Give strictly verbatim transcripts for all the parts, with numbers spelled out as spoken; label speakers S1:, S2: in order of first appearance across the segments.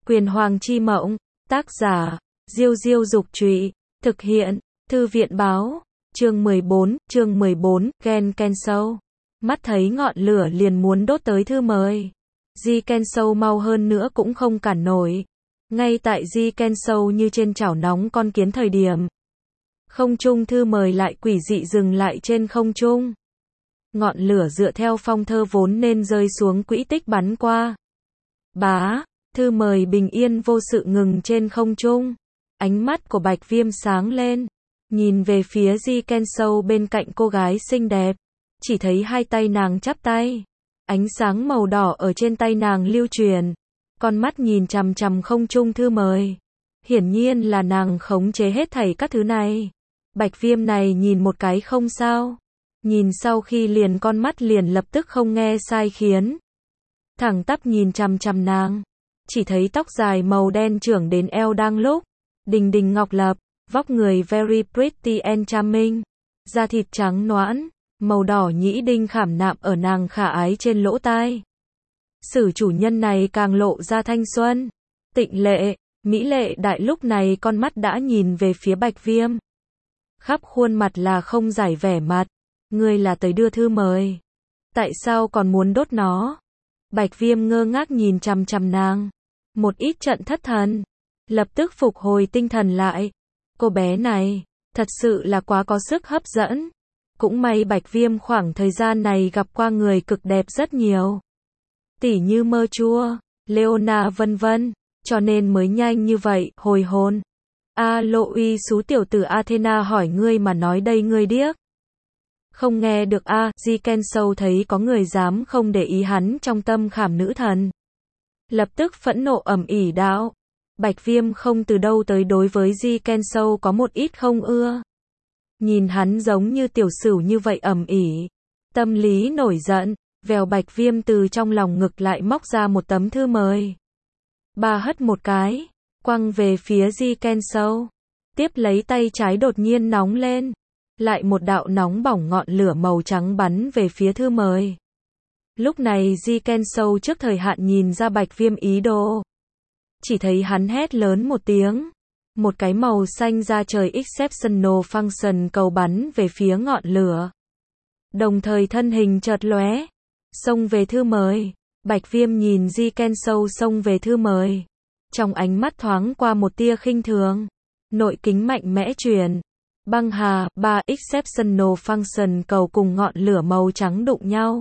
S1: Quyền Hoàng Chi Mộng, tác giả, Diêu Diêu Dục Trụy, thực hiện, Thư viện Báo, chương mười bốn, chương mười bốn, Gen Kensou. Mắt thấy ngọn lửa liền muốn đốt tới thư mời. Ji Kensou mau hơn nữa cũng không cản nổi. Ngay tại Ji Kensou như trên chảo nóng con kiến thời điểm. Không trung thư mời lại quỷ dị dừng lại trên không trung. Ngọn lửa dựa theo phong thơ vốn nên rơi xuống quỹ tích bắn qua. Bá, thư mời bình yên vô sự ngừng trên không trung. Ánh mắt của Bạch Viêm sáng lên, nhìn về phía Ji Kensou bên cạnh cô gái xinh đẹp, chỉ thấy hai tay nàng chắp tay, ánh sáng màu đỏ ở trên tay nàng lưu truyền, con mắt nhìn chằm chằm không trung thư mời. Hiển nhiên là nàng khống chế hết thảy các thứ này. Bạch Viêm này nhìn một cái không sao, nhìn sau khi liền con mắt liền lập tức không nghe sai khiến. Thẳng tắp nhìn chằm chằm nàng, chỉ thấy tóc dài màu đen trưởng đến eo đang lúc, đình đình ngọc lập, vóc người very pretty and charming, da thịt trắng nõn, màu đỏ nhĩ đinh khảm nạm ở nàng khả ái trên lỗ tai. Sử chủ nhân này càng lộ ra thanh xuân, tịnh lệ, mỹ lệ đại lúc này con mắt đã nhìn về phía Bạch Viêm. Khắp khuôn mặt là không giải vẻ mặt, ngươi là tới đưa thư mời. Tại sao còn muốn đốt nó? Bạch Viêm ngơ ngác nhìn chằm chằm nàng, một ít trận thất thần, lập tức phục hồi tinh thần lại. Cô bé này, thật sự là quá có sức hấp dẫn. Cũng may Bạch Viêm khoảng thời gian này gặp qua người cực đẹp rất nhiều. Tỉ như Mơ Chua, Leona vân vân, cho nên mới nhanh như vậy, hồi hồn. A lộ uy xú tiểu tử Athena hỏi ngươi mà nói đây ngươi điếc. Không nghe được a, à, Ji Kensou thấy có người dám không để ý hắn trong tâm khảm nữ thần. Lập tức phẫn nộ ầm ĩ đạo. Bạch Viêm không từ đâu tới đối với Ji Kensou có một ít không ưa. Nhìn hắn giống như tiểu sửu như vậy ầm ĩ, tâm lý nổi giận, vèo Bạch Viêm từ trong lòng ngực lại móc ra một tấm thư mời. Ba hất một cái, quăng về phía Ji Kensou. Tiếp lấy tay trái đột nhiên nóng lên, lại một đạo nóng bỏng ngọn lửa màu trắng bắn về phía thư mời. Lúc này Ji Kensou trước thời hạn nhìn ra Bạch Viêm ý đồ. Chỉ thấy hắn hét lớn một tiếng, một cái màu xanh da trời exceptional function cầu bắn về phía ngọn lửa. Đồng thời thân hình chợt lóe, xông về thư mời. Bạch Viêm nhìn Ji Kensou xông về thư mời, trong ánh mắt thoáng qua một tia khinh thường. Nội kính mạnh mẽ truyền, băng hà, ba exceptional function cầu cùng ngọn lửa màu trắng đụng nhau.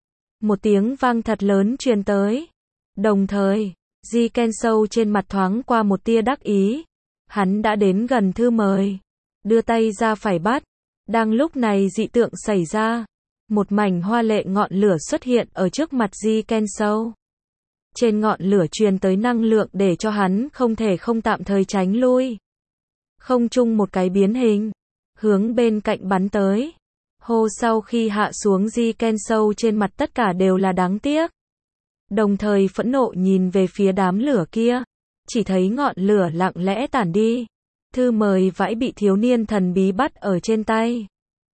S1: Một tiếng vang thật lớn truyền tới. Đồng thời, Ji Kensou trên mặt thoáng qua một tia đắc ý. Hắn đã đến gần thư mời, đưa tay ra phải bắt. Đang lúc này dị tượng xảy ra, một mảnh hoa lệ ngọn lửa xuất hiện ở trước mặt Ji Kensou. Trên ngọn lửa truyền tới năng lượng để cho hắn không thể không tạm thời tránh lui. Không trung một cái biến hình, hướng bên cạnh bắn tới. Hô, sau khi hạ xuống Ji Kensou trên mặt tất cả đều là đáng tiếc. Đồng thời phẫn nộ nhìn về phía đám lửa kia, chỉ thấy ngọn lửa lặng lẽ tản đi. Thư mời vãi bị thiếu niên thần bí bắt ở trên tay.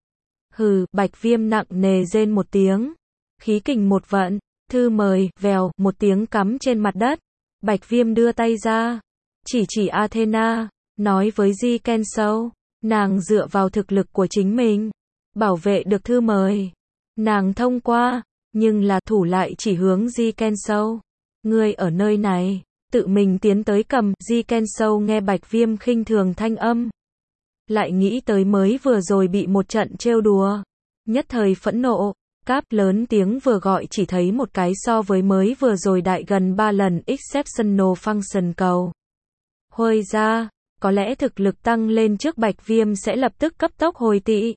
S1: Hừ, Bạch Viêm nặng nề rên một tiếng, khí kình một vận, thư mời, vèo, một tiếng cắm trên mặt đất. Bạch Viêm đưa tay ra, chỉ chỉ Athena, nói với Ji Kensou, nàng dựa vào thực lực của chính mình, bảo vệ được thư mời. Nàng thông qua, nhưng là thủ lại chỉ hướng Ji Kensou. Ngươi ở nơi này, tự mình tiến tới cầm. Ji Kensou nghe Bạch Viêm khinh thường thanh âm, lại nghĩ tới mới vừa rồi bị một trận trêu đùa, nhất thời phẫn nộ, cáp lớn tiếng vừa gọi chỉ thấy một cái so với mới vừa rồi đại gần ba lần exceptional function cầu. Hồi ra, có lẽ thực lực tăng lên trước Bạch Viêm sẽ lập tức cấp tốc hồi tị.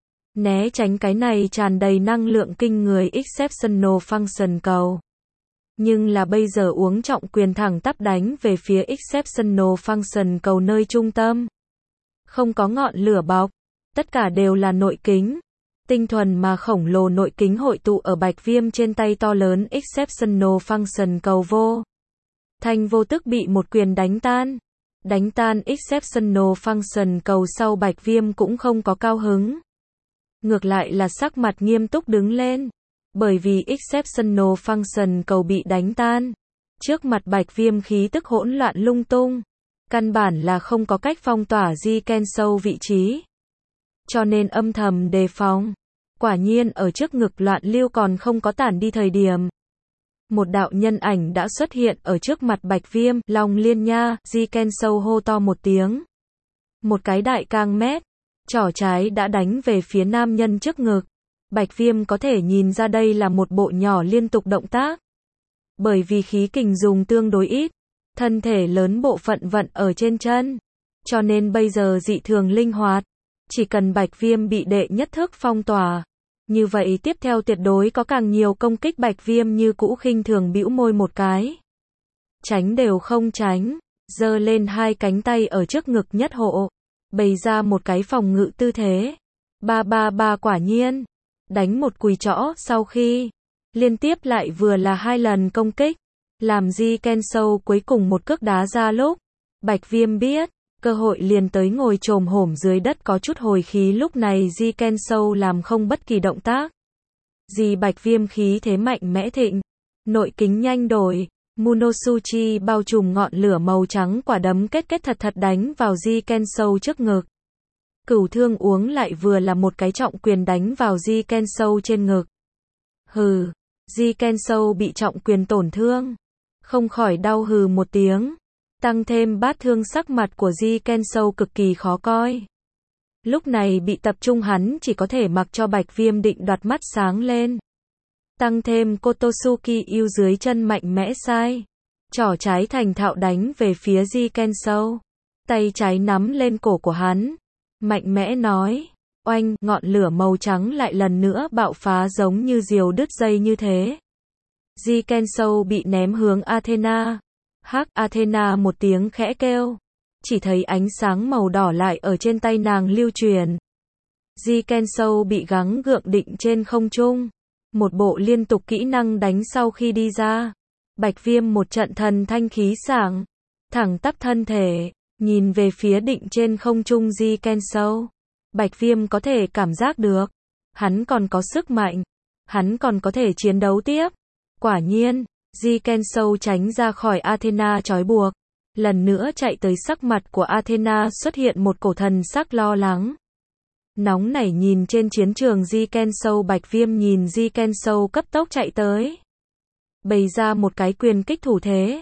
S1: Né tránh cái này tràn đầy năng lượng kinh người exceptional function cầu. Nhưng là bây giờ uống trọng quyền thẳng tắp đánh về phía exceptional function cầu nơi trung tâm. Không có ngọn lửa bọc, tất cả đều là nội kính. Tinh thuần mà khổng lồ nội kính hội tụ ở Bạch Viêm trên tay to lớn exceptional function cầu vô. Thanh vô tức bị một quyền đánh tan. Đánh tan exceptional function cầu sau Bạch Viêm cũng không có cao hứng. Ngược lại là sắc mặt nghiêm túc đứng lên. Bởi vì exceptional function cầu bị đánh tan, Trước mặt Bạch Viêm khí tức hỗn loạn lung tung, căn bản là không có cách phong tỏa Ji Kensou vị trí. Cho nên âm thầm đề phòng. Quả nhiên ở trước ngực loạn lưu còn không có tản đi thời điểm. Một đạo nhân ảnh đã xuất hiện ở trước mặt Bạch Viêm, Long Liên nha, Ji Kensou hô to một tiếng. Một cái đại cang mét, trỏ trái đã đánh về phía nam nhân trước ngực. Bạch Viêm có thể nhìn ra đây là một bộ nhỏ liên tục động tác. Bởi vì khí kình dùng tương đối ít, thân thể lớn bộ phận vận ở trên chân. Cho nên bây giờ dị thường linh hoạt. Chỉ cần Bạch Viêm bị đệ nhất thức phong tỏa. Như vậy tiếp theo tuyệt đối có càng nhiều công kích. Bạch Viêm như cũ khinh thường bĩu môi một cái. Tránh đều không tránh. Giơ lên hai cánh tay ở trước ngực nhất hộ. Bày ra một cái phòng ngự tư thế. Ba ba ba quả nhiên. Đánh một cùi trõ sau khi. Liên tiếp lại vừa là hai lần công kích. Làm Ji Kensou cuối cùng một cước đá ra lúc. Bạch Viêm biết. Cơ hội liền tới ngồi chồm hổm dưới đất có chút hồi khí. Lúc này Ji Kensou làm không bất kỳ động tác. Ji Bạch Viêm khí thế mạnh mẽ thịnh. Nội kính nhanh đổi. Munosuchi bao trùm ngọn lửa màu trắng quả đấm kết kết thật thật đánh vào Ji Kensou trước ngực. Cửu thương uống lại vừa là một cái trọng quyền đánh vào Ji Kensou trên ngực. Hừ, Ji Kensou bị trọng quyền tổn thương. Không khỏi đau hừ một tiếng. Tăng thêm bát thương sắc mặt của Ji Kensou cực kỳ khó coi. Lúc này bị tập trung hắn chỉ có thể mặc cho Bạch Viêm định đoạt mắt sáng lên. Tăng thêm Kotosuki yêu dưới chân mạnh mẽ sai. Trỏ trái thành thạo đánh về phía Ji Kensou. Tay trái nắm lên cổ của hắn. Mạnh mẽ nói. Oanh, ngọn lửa màu trắng lại lần nữa bạo phá giống như diều đứt dây như thế. Ji Kensou bị ném hướng Athena. Hắc, Athena một tiếng khẽ kêu. Chỉ thấy ánh sáng màu đỏ lại ở trên tay nàng lưu truyền. Ji Kensou bị gắng gượng định trên không trung. Một bộ liên tục kỹ năng đánh sau khi đi ra. Bạch Viêm một trận thần thanh khí sảng. Thẳng tắp thân thể. Nhìn về phía định trên không trung Ji Kensou. Bạch Viêm có thể cảm giác được. Hắn còn có sức mạnh. Hắn còn có thể chiến đấu tiếp. Quả nhiên. Ji Kensou tránh ra khỏi Athena trói buộc. Lần nữa chạy tới sắc mặt của Athena xuất hiện một cổ thần sắc lo lắng. Nóng nảy nhìn trên chiến trường Ji Kensou. Bạch Viêm nhìn Ji Kensou cấp tốc chạy tới. Bày ra một cái quyền kích thủ thế.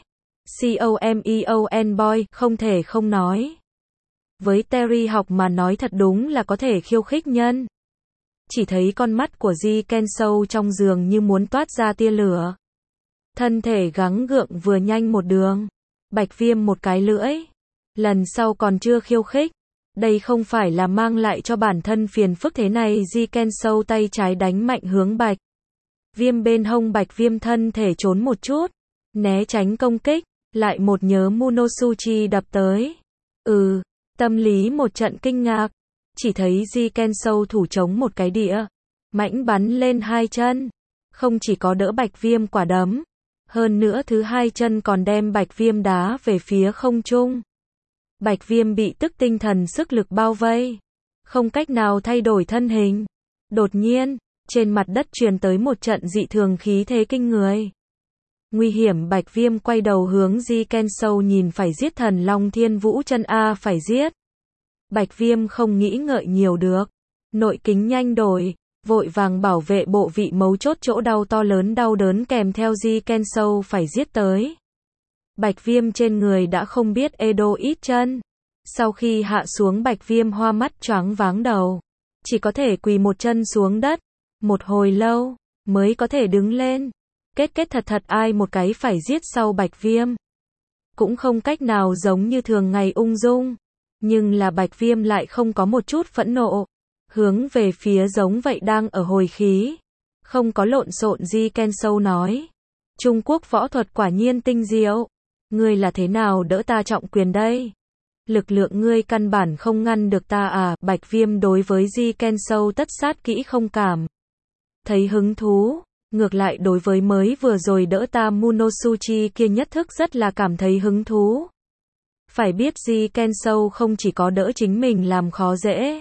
S1: Comeon boy, không thể không nói. Với Terry học mà nói thật đúng là có thể khiêu khích nhân. Chỉ thấy con mắt của Ji Kensou trong giường như muốn toát ra tia lửa. Thân thể gắng gượng vừa nhanh một đường. Bạch Viêm một cái lưỡi. Lần sau còn chưa khiêu khích. Đây không phải là mang lại cho bản thân phiền phức thế này. Ji Kensou tay trái đánh mạnh hướng Bạch Viêm bên hông. Bạch Viêm thân thể trốn một chút. Né tránh công kích. Lại một nhớ Munosuchi đập tới. Ừ, tâm lý một trận kinh ngạc. Chỉ thấy Ji Kensou thủ chống một cái đĩa. Mãnh bắn lên hai chân. Không chỉ có đỡ Bạch Viêm quả đấm. Hơn nữa thứ hai chân còn đem Bạch Viêm đá về phía không trung. Bạch Viêm bị tức tinh thần sức lực bao vây. Không cách nào thay đổi thân hình. Đột nhiên, trên mặt đất truyền tới một trận dị thường khí thế kinh người. Nguy hiểm. Bạch Viêm quay đầu hướng Ji Kensou nhìn. Phải giết thần Long Thiên Vũ chân A, phải giết. Bạch Viêm không nghĩ ngợi nhiều được. Nội kính nhanh đổi. Vội vàng bảo vệ bộ vị mấu chốt chỗ đau to lớn đau đớn kèm theo Ji Kensou phải giết tới. Bạch Viêm trên người đã không biết Edo ít chân. Sau khi hạ xuống Bạch Viêm hoa mắt choáng váng đầu. Chỉ có thể quỳ một chân xuống đất. Một hồi lâu, mới có thể đứng lên. Kết kết thật thật ai một cái phải giết sau Bạch Viêm. Cũng không cách nào giống như thường ngày ung dung. Nhưng là Bạch Viêm lại không có một chút phẫn nộ. Hướng về phía giống vậy đang ở hồi khí. Không có lộn xộn. Ji Kensou nói. Trung Quốc võ thuật quả nhiên tinh diệu. Ngươi là thế nào đỡ ta trọng quyền đây? Lực lượng ngươi căn bản không ngăn được ta à? Bạch Viêm đối với Ji Kensou tất sát kỹ không cảm thấy hứng thú. Ngược lại đối với mới vừa rồi đỡ ta Munosuchi kia nhất thức rất là cảm thấy hứng thú. Phải biết Ji Kensou không chỉ có đỡ chính mình làm khó dễ.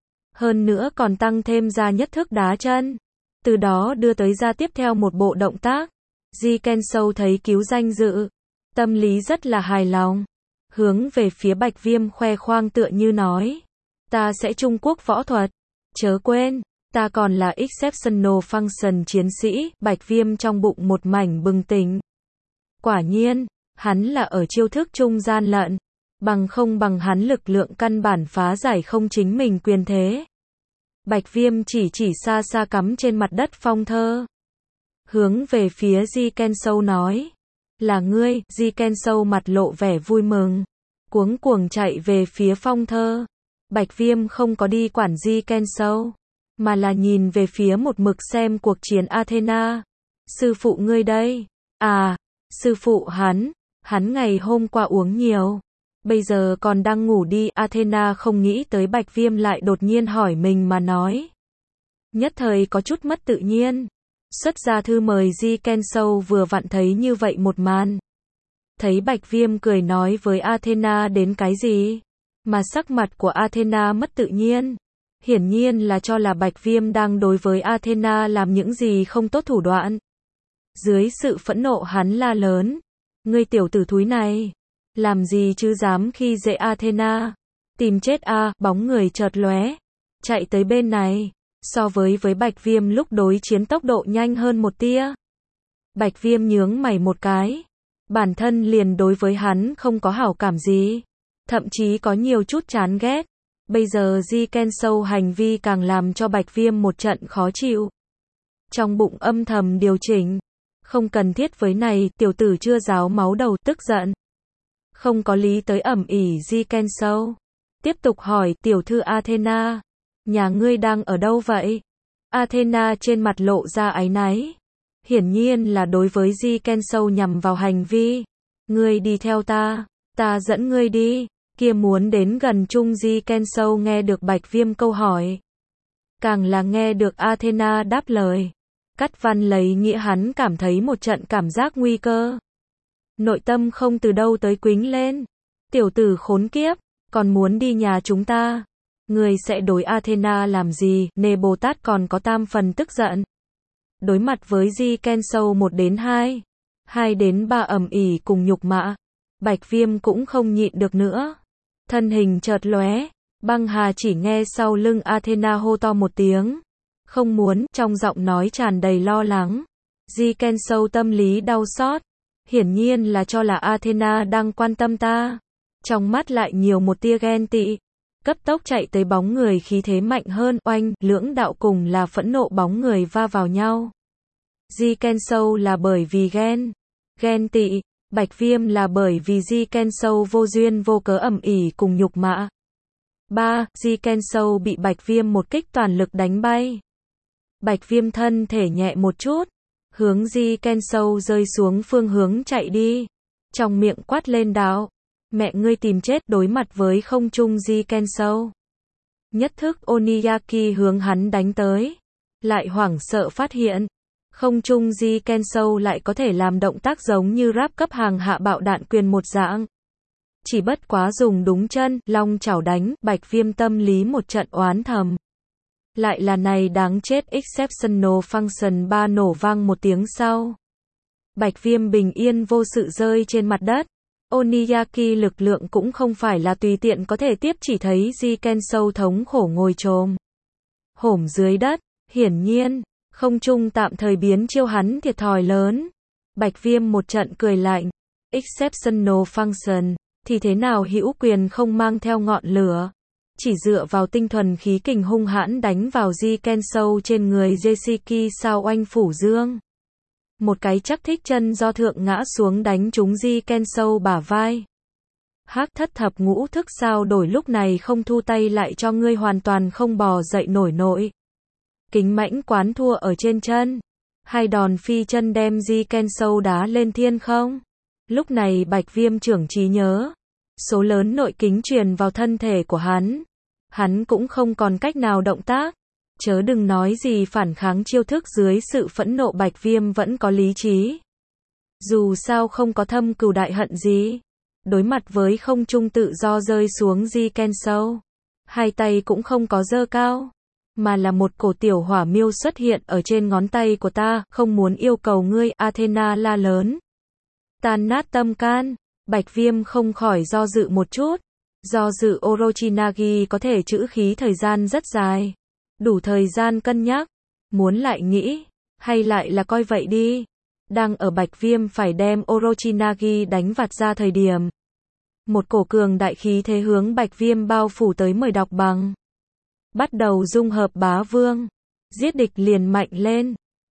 S1: Hơn nữa còn tăng thêm ra nhất thức đá chân. Từ đó đưa tới ra tiếp theo một bộ động tác. Ji Ken Sâu thấy cứu danh dự, tâm lý rất là hài lòng. Hướng về phía Bạch Viêm khoe khoang tựa như nói. Ta sẽ Trung Quốc võ thuật. Chớ quên, ta còn là Exceptional Function chiến sĩ. Bạch Viêm trong bụng một mảnh bừng tỉnh. Quả nhiên, hắn là ở chiêu thức trung gian lận. Bằng không bằng hắn lực lượng căn bản phá giải không chính mình quyền thế. Bạch Viêm chỉ chỉ xa xa cắm trên mặt đất Phong Thơ. Hướng về phía Ji Ken Sâu nói. Là ngươi. Ji Ken Sâu mặt lộ vẻ vui mừng. Cuống cuồng chạy về phía Phong Thơ. Bạch Viêm không có đi quản Ji Ken Sâu, mà là nhìn về phía một mực xem cuộc chiến Athena. Sư phụ ngươi đây. À, sư phụ hắn. Hắn ngày hôm qua uống nhiều. Bây giờ còn đang ngủ đi. Athena không nghĩ tới Bạch Viêm lại đột nhiên hỏi mình mà nói. Nhất thời có chút mất tự nhiên. Xuất ra thư mời. Ji Ken Sâu vừa vặn thấy như vậy một màn. Thấy Bạch Viêm cười nói với Athena đến cái gì? Mà sắc mặt của Athena mất tự nhiên. Hiển nhiên là cho là Bạch Viêm đang đối với Athena làm những gì không tốt thủ đoạn. Dưới sự phẫn nộ hắn la lớn. Ngươi tiểu tử thúi này. Làm gì chứ dám khi dễ Athena. Tìm chết a. À, bóng người chợt lóe. Chạy tới bên này. So với với Bạch Viêm lúc đối chiến tốc độ nhanh hơn một tia. Bạch Viêm nhướng mày một cái. Bản thân liền đối với hắn không có hảo cảm gì. Thậm chí có nhiều chút chán ghét. Bây giờ Ji Ken Sâu hành vi càng làm cho Bạch Viêm một trận khó chịu. Trong bụng âm thầm điều chỉnh. Không cần thiết với này, tiểu tử chưa ráo máu đầu, tức giận. Không có lý tới ẩm ỉ Ji Ken Sâu. Tiếp tục hỏi, tiểu thư Athena. Nhà ngươi đang ở đâu vậy? Athena trên mặt lộ ra áy náy. Hiển nhiên là đối với Ji Ken Sâu nhằm vào hành vi. Ngươi đi theo ta, ta dẫn ngươi đi. Kia muốn đến gần chung. Ji Ken Sâu nghe được Bạch Viêm câu hỏi. Càng là nghe được Athena đáp lời. Cắt văn lấy nghĩa hắn cảm thấy một trận cảm giác nguy cơ. Nội tâm không từ đâu tới quính lên. Tiểu tử khốn kiếp, còn muốn đi nhà chúng ta. Người sẽ đối Athena làm gì? Nê Bồ Tát còn có tam phần tức giận. Đối mặt với Ji Ken Sâu một đến hai, hai đến ba ầm ỉ cùng nhục mạ. Bạch Viêm cũng không nhịn được nữa. Thân hình chợt lóe, băng hà chỉ nghe sau lưng Athena hô to một tiếng. Không muốn, trong giọng nói tràn đầy lo lắng. Ji Ken Sâu tâm lý đau xót. Hiển nhiên là cho là Athena đang quan tâm ta. Trong mắt lại nhiều một tia ghen tị. Cấp tốc chạy tới bóng người khí thế mạnh hơn, oanh, lưỡng đạo cùng là phẫn nộ bóng người va vào nhau. Ji Ken Sâu là bởi vì ghen, ghen tị. Bạch Viêm là bởi vì Ji Ken Sâu vô duyên vô cớ ầm ỉ cùng nhục mạ. ba. Ji Ken Sâu bị Bạch Viêm một kích toàn lực đánh bay. Bạch Viêm thân thể nhẹ một chút, hướng Ji Ken Sâu rơi xuống phương hướng chạy đi. Trong miệng quát lên đạo. Mẹ ngươi tìm chết. Đối mặt với không trung Ji Ken Sâu. Nhất thức Oniyaki hướng hắn đánh tới. Lại hoảng sợ phát hiện. Không trung Ji Ken Sâu lại có thể làm động tác giống như rap cấp hàng hạ bạo đạn quyền một dạng. Chỉ bất quá dùng đúng chân, long chảo đánh. Bạch Viêm tâm lý một trận oán thầm. Lại là này đáng chết. Exceptional Function ba nổ vang một tiếng sau. Bạch Viêm bình yên vô sự rơi trên mặt đất. Oniyaki lực lượng cũng không phải là tùy tiện có thể tiếp, chỉ thấy Ji Ken Sâu thống khổ ngồi chồm hổm dưới đất. Hiển nhiên, không trung tạm thời biến chiêu hắn thiệt thòi lớn. Bạch Viêm một trận cười lạnh. Exceptional Function, thì thế nào hữu quyền không mang theo ngọn lửa. Chỉ dựa vào tinh thuần khí kình hung hãn đánh vào Ji Ken Sâu trên người Jesiki sao oanh phủ dương. Một cái chắc thích chân do thượng ngã xuống đánh trúng Ji Ken Sâu bả vai. Hắc thất thập ngũ thức sao đổi lúc này không thu tay lại cho ngươi hoàn toàn không bò dậy nổi nội. Kính mãnh quán thua ở trên chân. Hai đòn phi chân đem Ji Ken Sâu đá lên thiên không. Lúc này Bạch Viêm trưởng trí nhớ. Số lớn nội kính truyền vào thân thể của hắn. Hắn cũng không còn cách nào động tác. Chớ đừng nói gì phản kháng chiêu thức dưới sự phẫn nộ. Bạch Viêm vẫn có lý trí. Dù sao không có thâm cừu đại hận gì. Đối mặt với không trung tự do rơi xuống Ji Ken Sâu. Hai tay cũng không có giơ cao. mà là một cổ tiểu hỏa miêu xuất hiện ở trên ngón tay của ta, không muốn yêu cầu ngươi, Athena la lớn. Tan nát tâm can, Bạch Viêm không khỏi do dự một chút. Do dự Orochimaru có thể trữ khí thời gian rất dài. Đủ thời gian cân nhắc. Muốn lại nghĩ, hay lại là coi vậy đi. Đang ở Bạch Viêm phải đem Orochimaru đánh vặt ra thời điểm. Một cổ cường đại khí thế hướng Bạch Viêm bao phủ tới mời đọc bằng. Bắt đầu dung hợp bá vương. Giết địch liền mạnh lên.